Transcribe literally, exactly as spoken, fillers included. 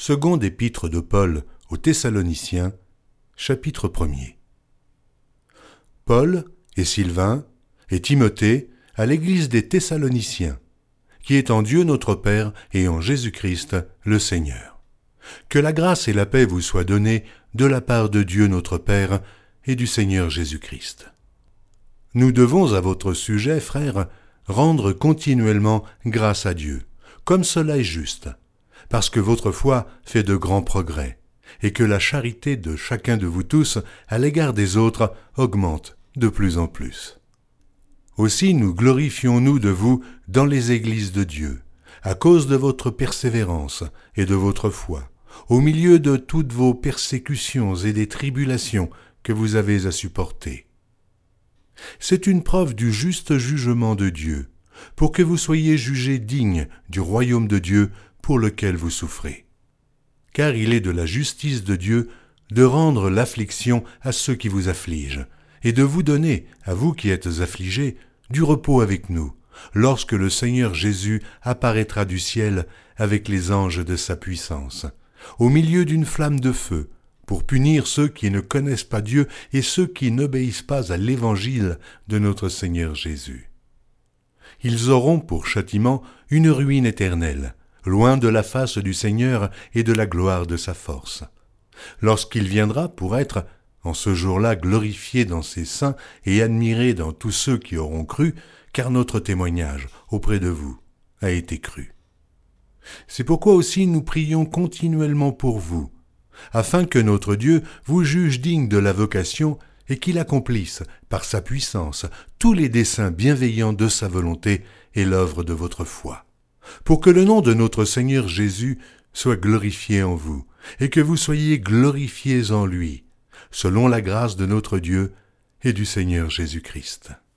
Seconde épître de Paul aux Thessaloniciens, chapitre premier. Paul et Sylvain et Timothée à l'église des Thessaloniciens, qui est en Dieu notre Père et en Jésus-Christ le Seigneur. Que la grâce et la paix vous soient données de la part de Dieu notre Père et du Seigneur Jésus-Christ. Nous devons à votre sujet, frères, rendre continuellement grâce à Dieu, comme cela est juste, parce que votre foi fait de grands progrès, et que la charité de chacun de vous tous à l'égard des autres augmente de plus en plus. Aussi nous glorifions-nous de vous dans les églises de Dieu, à cause de votre persévérance et de votre foi, au milieu de toutes vos persécutions et des tribulations que vous avez à supporter. C'est une preuve du juste jugement de Dieu, pour que vous soyez jugés dignes du royaume de Dieu pour lequel vous souffrez. Car il est de la justice de Dieu de rendre l'affliction à ceux qui vous affligent, et de vous donner, à vous qui êtes affligés, du repos avec nous, lorsque le Seigneur Jésus apparaîtra du ciel avec les anges de sa puissance, au milieu d'une flamme de feu, pour punir ceux qui ne connaissent pas Dieu et ceux qui n'obéissent pas à l'évangile de notre Seigneur Jésus. Ils auront pour châtiment une ruine éternelle, loin de la face du Seigneur et de la gloire de sa force, lorsqu'il viendra pour être, en ce jour-là, glorifié dans ses saints et admiré dans tous ceux qui auront cru, car notre témoignage auprès de vous a été cru. C'est pourquoi aussi nous prions continuellement pour vous, afin que notre Dieu vous juge digne de la vocation et qu'il accomplisse, par sa puissance, tous les desseins bienveillants de sa volonté et l'œuvre de votre foi, pour que le nom de notre Seigneur Jésus soit glorifié en vous, et que vous soyez glorifiés en lui, selon la grâce de notre Dieu et du Seigneur Jésus-Christ.